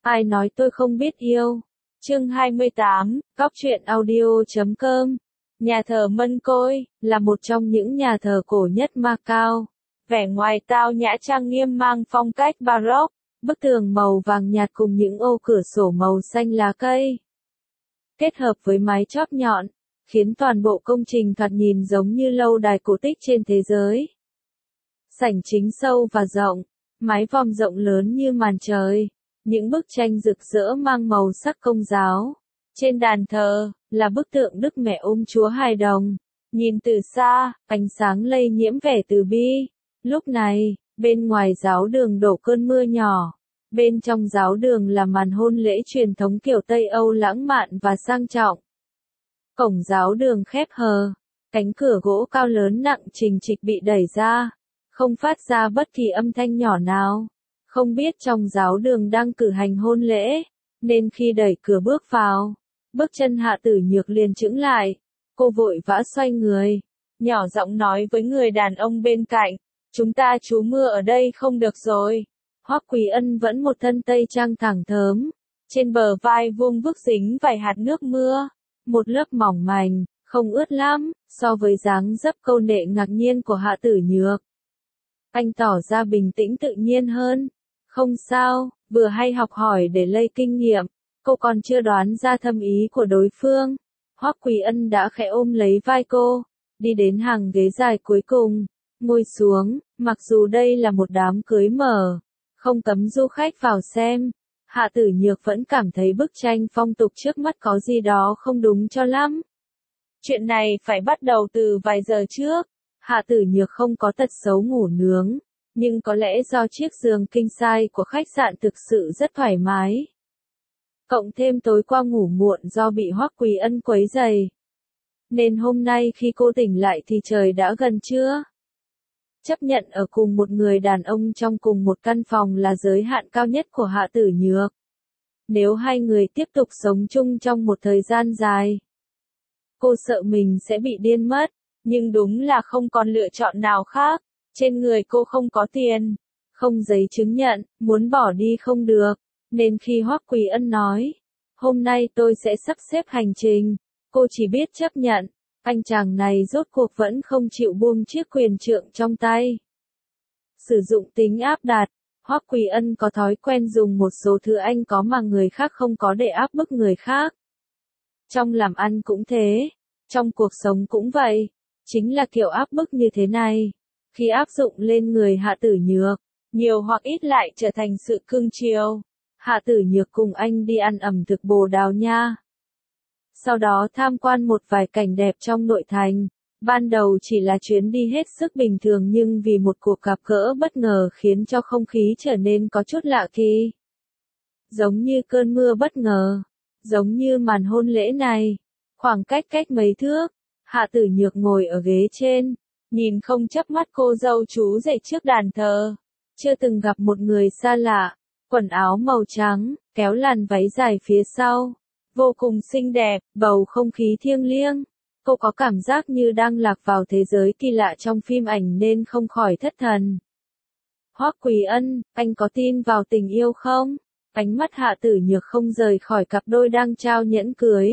Ai nói tôi không biết yêu? Chương 28, Cóc truyện audio.com. Nhà thờ Mân Côi là một trong những nhà thờ cổ nhất Macau. Vẻ ngoài tao nhã trang nghiêm mang phong cách Baroque, bức tường màu vàng nhạt cùng những ô cửa sổ màu xanh lá cây. Kết hợp với mái chóp nhọn, khiến toàn bộ công trình thoạt nhìn giống như lâu đài cổ tích trên thế giới. Sảnh chính sâu và rộng, mái vòm rộng lớn như màn trời. Những bức tranh rực rỡ mang màu sắc Công giáo. Trên đàn thờ, là bức tượng Đức Mẹ ôm Chúa Hài Đồng. Nhìn từ xa, ánh sáng lây nhiễm vẻ từ bi. Lúc này, bên ngoài giáo đường đổ cơn mưa nhỏ. Bên trong giáo đường là màn hôn lễ truyền thống kiểu Tây Âu lãng mạn và sang trọng. Cổng giáo đường khép hờ. Cánh cửa gỗ cao lớn nặng trình trịch bị đẩy ra. Không phát ra bất kỳ âm thanh nhỏ nào. Không biết trong giáo đường đang cử hành hôn lễ, nên khi đẩy cửa bước vào, bước chân Hạ Tử Nhược liền chững lại. Cô vội vã xoay người, nhỏ giọng nói với người đàn ông bên cạnh, chúng ta trú mưa ở đây không được rồi. Hoắc Quý Ân vẫn một thân tây trang thẳng thớm, trên bờ vai vuông vức dính vài hạt nước mưa, một lớp mỏng manh, không ướt lắm, so với dáng dấp câu nệ ngạc nhiên của Hạ Tử Nhược. Anh tỏ ra bình tĩnh tự nhiên hơn. Không sao, vừa hay học hỏi để lây kinh nghiệm, cô còn chưa đoán ra thâm ý của đối phương. Hoắc Quý Ân đã khẽ ôm lấy vai cô, đi đến hàng ghế dài cuối cùng, ngồi xuống, mặc dù đây là một đám cưới mở, không cấm du khách vào xem. Hạ Tử Nhược vẫn cảm thấy bức tranh phong tục trước mắt có gì đó không đúng cho lắm. Chuyện này phải bắt đầu từ vài giờ trước. Hạ Tử Nhược không có tật xấu ngủ nướng. Nhưng có lẽ do chiếc giường king size của khách sạn thực sự rất thoải mái. Cộng thêm tối qua ngủ muộn do bị Hoắc Quý Ân quấy rầy. Nên hôm nay khi cô tỉnh lại thì trời đã gần trưa. Chấp nhận ở cùng một người đàn ông trong cùng một căn phòng là giới hạn cao nhất của Hạ Tử Nhược. Nếu hai người tiếp tục sống chung trong một thời gian dài, cô sợ mình sẽ bị điên mất, nhưng đúng là không còn lựa chọn nào khác. Trên người cô không có tiền, không giấy chứng nhận, muốn bỏ đi không được, nên khi Hoắc Quý Ân nói, hôm nay tôi sẽ sắp xếp hành trình, cô chỉ biết chấp nhận. Anh chàng này rốt cuộc vẫn không chịu buông chiếc quyền trượng trong tay. Sử dụng tính áp đặt, Hoắc Quý Ân có thói quen dùng một số thứ anh có mà người khác không có để áp bức người khác. Trong làm ăn cũng thế, trong cuộc sống cũng vậy, chính là kiểu áp bức như thế này. Khi áp dụng lên người Hạ Tử Nhược, nhiều hoặc ít lại trở thành sự cưng chiều. Hạ Tử Nhược cùng anh đi ăn ẩm thực Bồ Đào Nha. Sau đó tham quan một vài cảnh đẹp trong nội thành. Ban đầu chỉ là chuyến đi hết sức bình thường nhưng vì một cuộc gặp gỡ bất ngờ khiến cho không khí trở nên có chút lạ kỳ. Giống như cơn mưa bất ngờ, giống như màn hôn lễ này. Khoảng cách mấy thước, Hạ Tử Nhược ngồi ở ghế trên. Nhìn không chớp mắt cô dâu chú rể trước đàn thờ. Chưa từng gặp một người xa lạ. Quần áo màu trắng, kéo làn váy dài phía sau. Vô cùng xinh đẹp, bầu không khí thiêng liêng. Cô có cảm giác như đang lạc vào thế giới kỳ lạ trong phim ảnh nên không khỏi thất thần. Hoắc Quý Ân, anh có tin vào tình yêu không? Ánh mắt Hạ Tử Nhược không rời khỏi cặp đôi đang trao nhẫn cưới.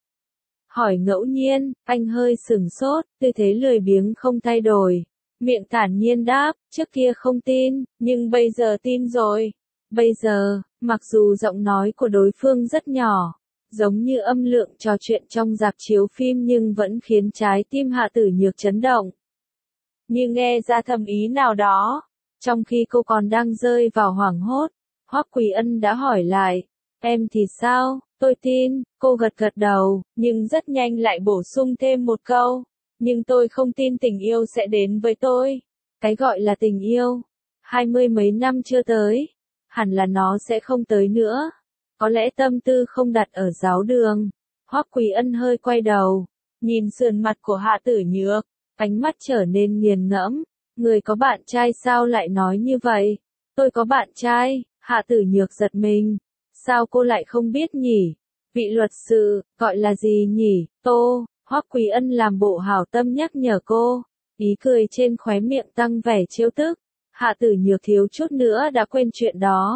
Hỏi ngẫu nhiên, anh hơi sửng sốt, tư thế lười biếng không thay đổi. Miệng thản nhiên đáp, trước kia không tin, nhưng bây giờ tin rồi. Bây giờ, mặc dù giọng nói của đối phương rất nhỏ, giống như âm lượng trò chuyện trong rạp chiếu phim nhưng vẫn khiến trái tim Hạ Tử Nhược chấn động. Như nghe ra thâm ý nào đó, trong khi cô còn đang rơi vào hoảng hốt, Hoắc Quý Ân đã hỏi lại, em thì sao? Tôi tin, cô gật đầu, nhưng rất nhanh lại bổ sung thêm một câu. Nhưng tôi không tin tình yêu sẽ đến với tôi. Cái gọi là tình yêu, 20 mấy năm chưa tới, hẳn là nó sẽ không tới nữa. Có lẽ tâm tư không đặt ở giáo đường. Hoắc Quý Ân hơi quay đầu, nhìn sườn mặt của Hạ Tử Nhược, ánh mắt trở nên nghiền ngẫm. Người có bạn trai sao lại nói như vậy? Tôi có bạn trai. Hạ Tử Nhược giật mình. Sao cô lại không biết nhỉ? Vị luật sư, gọi là gì nhỉ? Tô. Hoắc Quý Ân làm bộ hảo tâm nhắc nhở cô. Ý cười trên khóe miệng tăng vẻ trêu tức. Hạ Tử Nhược thiếu chút nữa đã quên chuyện đó.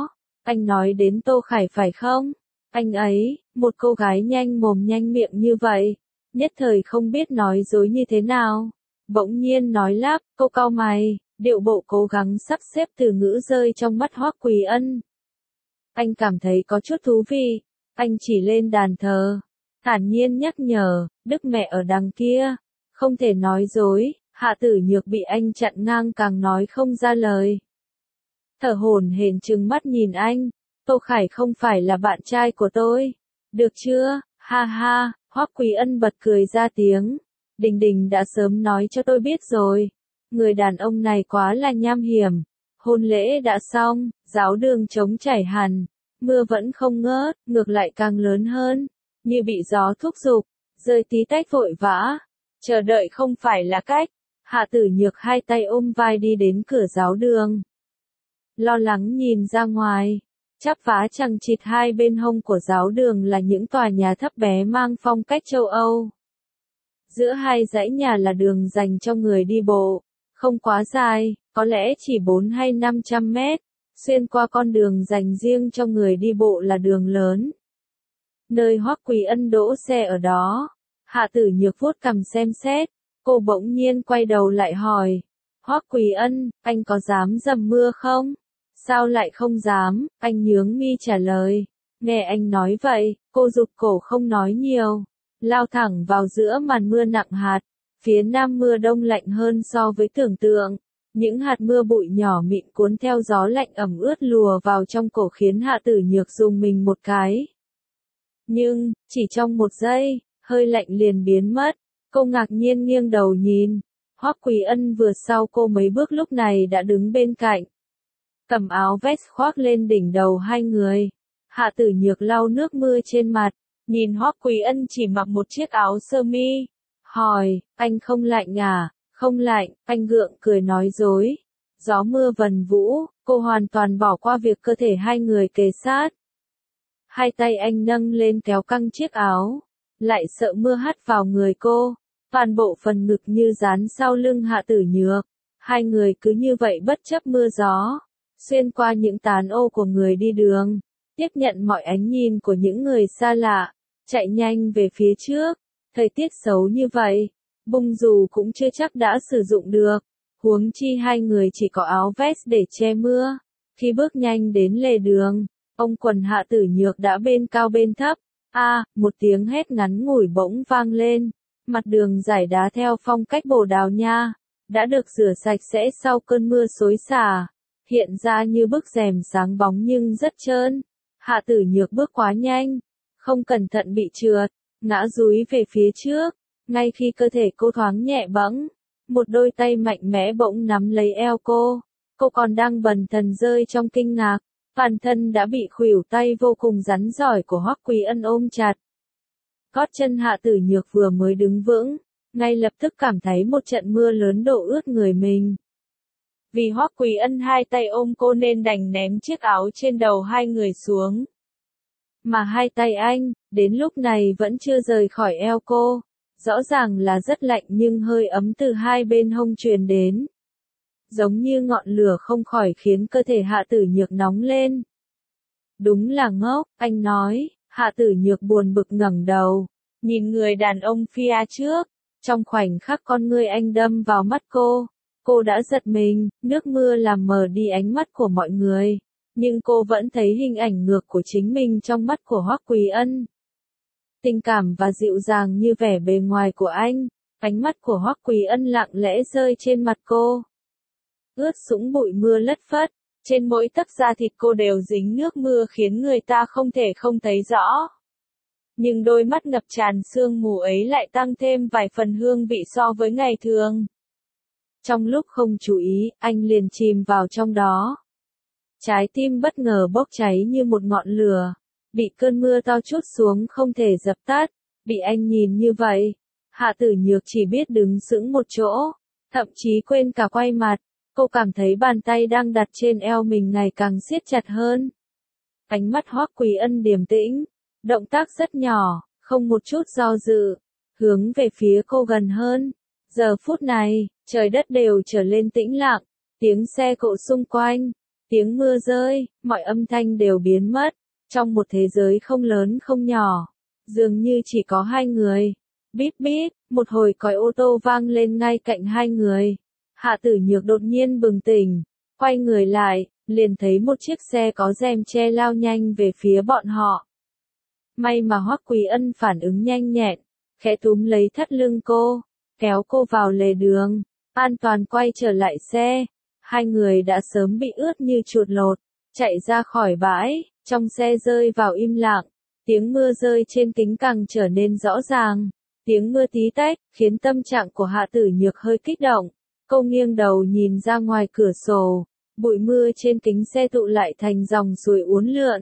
Anh nói đến Tô Khải phải không? Anh ấy, một cô gái nhanh mồm nhanh miệng như vậy, nhất thời không biết nói dối như thế nào. Bỗng nhiên nói lắp, cô cau mày, điệu bộ cố gắng sắp xếp từ ngữ rơi trong mắt Hoắc Quỳ Ân. Anh cảm thấy có chút thú vị, anh chỉ lên đàn thờ, thản nhiên nhắc nhở, Đức mẹ ở đằng kia, không thể nói dối. Hạ Tử Nhược bị anh chặn ngang càng nói không ra lời. Thở hổn hển trừng mắt nhìn anh, Tô Khải không phải là bạn trai của tôi. Được chưa, ha ha, Hoắc Quỳ Ân bật cười ra tiếng. Đình Đình đã sớm nói cho tôi biết rồi. Người đàn ông này quá là nham hiểm. Hôn lễ đã xong, giáo đường trống chảy hẳn. Mưa vẫn không ngớt, ngược lại càng lớn hơn. Như bị gió thúc giục, rơi tí tách vội vã. Chờ đợi không phải là cách. Hạ Tử Nhược hai tay ôm vai đi đến cửa giáo đường. Lo lắng nhìn ra ngoài, chắp vá chằng chịt hai bên hông của giáo đường là những tòa nhà thấp bé mang phong cách châu Âu. Giữa hai dãy nhà là đường dành cho người đi bộ, không quá dài, có lẽ chỉ 4 hay 500 mét, xuyên qua con đường dành riêng cho người đi bộ là đường lớn. Nơi Hoắc Quỳ Ân đỗ xe ở đó, Hạ Tử Nhược vuốt cằm xem xét, cô bỗng nhiên quay đầu lại hỏi, Hoắc Quỳ Ân, anh có dám dầm mưa không? Sao lại không dám, anh nhướng mi trả lời. Nghe anh nói vậy, cô rụt cổ không nói nhiều. Lao thẳng vào giữa màn mưa nặng hạt. Phía nam mưa đông lạnh hơn so với tưởng tượng. Những hạt mưa bụi nhỏ mịn cuốn theo gió lạnh ẩm ướt lùa vào trong cổ khiến Hạ Tử Nhược rùng mình một cái. Nhưng, chỉ trong một giây, hơi lạnh liền biến mất. Cô ngạc nhiên nghiêng đầu nhìn. Hoắc Quỳ Ân vừa sau cô mấy bước lúc này đã đứng bên cạnh. Cầm áo vest khoác lên đỉnh đầu hai người. Hạ Tử Nhược lau nước mưa trên mặt, nhìn Hoắc Quỳ Ân chỉ mặc một chiếc áo sơ mi. Hỏi, anh không lạnh à? Không lạnh, anh gượng cười nói dối. Gió mưa vần vũ, cô hoàn toàn bỏ qua việc cơ thể hai người kề sát. Hai tay anh nâng lên kéo căng chiếc áo, lại sợ mưa hắt vào người cô. Toàn bộ phần ngực như dán sau lưng Hạ Tử Nhược. Hai người cứ như vậy bất chấp mưa gió, xuyên qua những tán ô của người đi đường, tiếp nhận mọi ánh nhìn của những người xa lạ, chạy nhanh về phía trước. Thời tiết xấu như vậy, bung dù cũng chưa chắc đã sử dụng được, huống chi hai người chỉ có áo vest để che mưa. Khi bước nhanh đến lề đường, ông quần Hạ Tử Nhược đã bên cao bên thấp. Một tiếng hét ngắn ngủi bỗng vang lên. Mặt đường dải đá theo phong cách Bồ Đào Nha, đã được rửa sạch sẽ sau cơn mưa xối xả, hiện ra như bức rèm sáng bóng nhưng rất trơn. Hạ Tử Nhược bước quá nhanh, không cẩn thận bị trượt, ngã dúi về phía trước. Ngay khi cơ thể cô thoáng nhẹ bẫng, một đôi tay mạnh mẽ bỗng nắm lấy eo cô. Cô còn đang bần thần rơi trong kinh ngạc, bản thân đã bị khuỷu tay vô cùng rắn giỏi của Hoắc Quỳ Ân ôm chặt. Gót chân Hạ Tử Nhược vừa mới đứng vững, ngay lập tức cảm thấy một trận mưa lớn đổ ướt người mình. Vì Hoắc Quỳ Ân hai tay ôm cô nên đành ném chiếc áo trên đầu hai người xuống. Mà hai tay anh, đến lúc này vẫn chưa rời khỏi eo cô. Rõ ràng là rất lạnh nhưng hơi ấm từ hai bên hông truyền đến. Giống như ngọn lửa không khỏi khiến cơ thể Hạ Tử Nhược nóng lên. Đúng là ngốc, anh nói. Hạ Tử Nhược buồn bực ngẩng đầu, nhìn người đàn ông phía trước. Trong khoảnh khắc con ngươi anh đâm vào mắt cô đã giật mình, nước mưa làm mờ đi ánh mắt của mọi người. Nhưng cô vẫn thấy hình ảnh ngược của chính mình trong mắt của Hoắc Quỳ Ân. Tình cảm và dịu dàng như vẻ bề ngoài của anh, ánh mắt của Hoắc Quỳ Ân lặng lẽ rơi trên mặt cô. Ướt sũng bụi mưa lất phất, trên mỗi tấc da thịt cô đều dính nước mưa khiến người ta không thể không thấy rõ. Nhưng đôi mắt ngập tràn sương mù ấy lại tăng thêm vài phần hương vị so với ngày thường. Trong lúc không chú ý, anh liền chìm vào trong đó. Trái tim bất ngờ bốc cháy như một ngọn lửa, bị cơn mưa to trút xuống không thể dập tắt. Bị anh nhìn như vậy, Hạ Tử Nhược chỉ biết đứng sững một chỗ, thậm chí quên cả quay mặt. Cô cảm thấy bàn tay đang đặt trên eo mình ngày càng siết chặt hơn. Ánh mắt Hoắc Quỳ Ân điềm tĩnh, động tác rất nhỏ, không một chút do dự, hướng về phía cô gần hơn. Giờ phút này, trời đất đều trở lên tĩnh lặng, tiếng xe cộ xung quanh, Tiếng mưa rơi, mọi âm thanh đều biến mất. Trong một thế giới không lớn không nhỏ, dường như chỉ có hai người. Bíp bíp, một hồi còi ô tô vang lên ngay cạnh hai người. Hạ Tử Nhược đột nhiên bừng tỉnh, quay người lại, liền thấy một chiếc xe có rèm che lao nhanh về phía bọn họ. May mà Hoắc Quý Ân phản ứng nhanh nhẹn, khẽ túm lấy thắt lưng cô, kéo cô vào lề đường, an toàn quay trở lại xe. Hai người đã sớm bị ướt như chuột lột, chạy ra khỏi bãi, trong xe rơi vào im lặng, tiếng mưa rơi trên kính càng trở nên rõ ràng. Tiếng mưa tí tách, khiến tâm trạng của Hạ Tử Nhược hơi kích động. Cô nghiêng đầu nhìn ra ngoài cửa sổ, bụi mưa trên kính xe tụ lại thành dòng suối uốn lượn.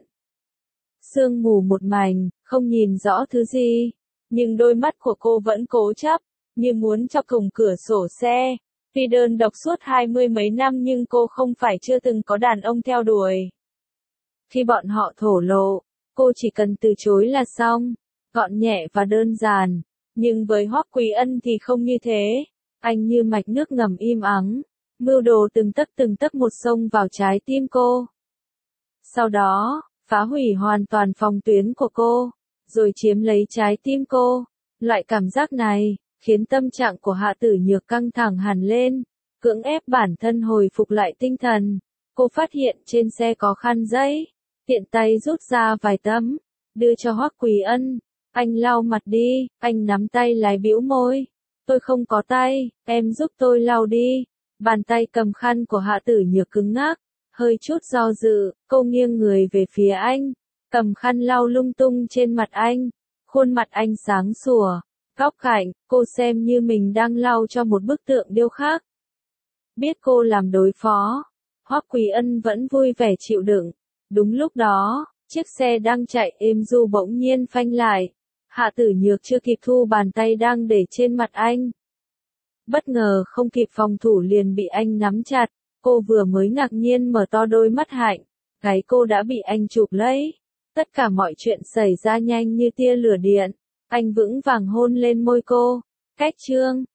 Sương mù một mảnh, không nhìn rõ thứ gì, nhưng đôi mắt của cô vẫn cố chấp, như muốn chọc thủng cửa sổ xe. Tuy đơn độc suốt 20 mấy năm nhưng cô không phải chưa từng có đàn ông theo đuổi. Khi bọn họ thổ lộ, cô chỉ cần từ chối là xong, gọn nhẹ và đơn giản. Nhưng với Hoắc Quý Ân thì không như thế. Anh như mạch nước ngầm im ắng, mưu đồ từng tấc một xông vào trái tim cô. Sau đó, phá hủy hoàn toàn phòng tuyến của cô, rồi chiếm lấy trái tim cô. Loại cảm giác này, khiến tâm trạng của Hạ Tử Nhược căng thẳng hẳn lên, cưỡng ép bản thân hồi phục lại tinh thần. Cô phát hiện trên xe có khăn giấy, tiện tay rút ra vài tấm, đưa cho Hoắc Quý Ân. Anh lau mặt đi, anh nắm tay lái bĩu môi. Tôi không có tay, em giúp tôi lau đi. Bàn tay cầm khăn của Hạ Tử Nhược cứng ngắc, hơi chút do dự, cô nghiêng người về phía anh, cầm khăn lau lung tung trên mặt anh. Khuôn mặt anh sáng sủa, góc cạnh, cô xem như mình đang lau cho một bức tượng điêu khắc. Biết cô làm đối phó, Hoắc Quý Ân vẫn vui vẻ chịu đựng. Đúng lúc đó, chiếc xe đang chạy êm du bỗng nhiên phanh lại. Hạ Tử Nhược chưa kịp thu bàn tay đang để trên mặt anh. Bất ngờ không kịp phòng thủ liền bị anh nắm chặt, cô vừa mới ngạc nhiên mở to đôi mắt hạnh, gáy cô đã bị anh chụp lấy. Tất cả mọi chuyện xảy ra nhanh như tia lửa điện, anh vững vàng hôn lên môi cô. Cách chương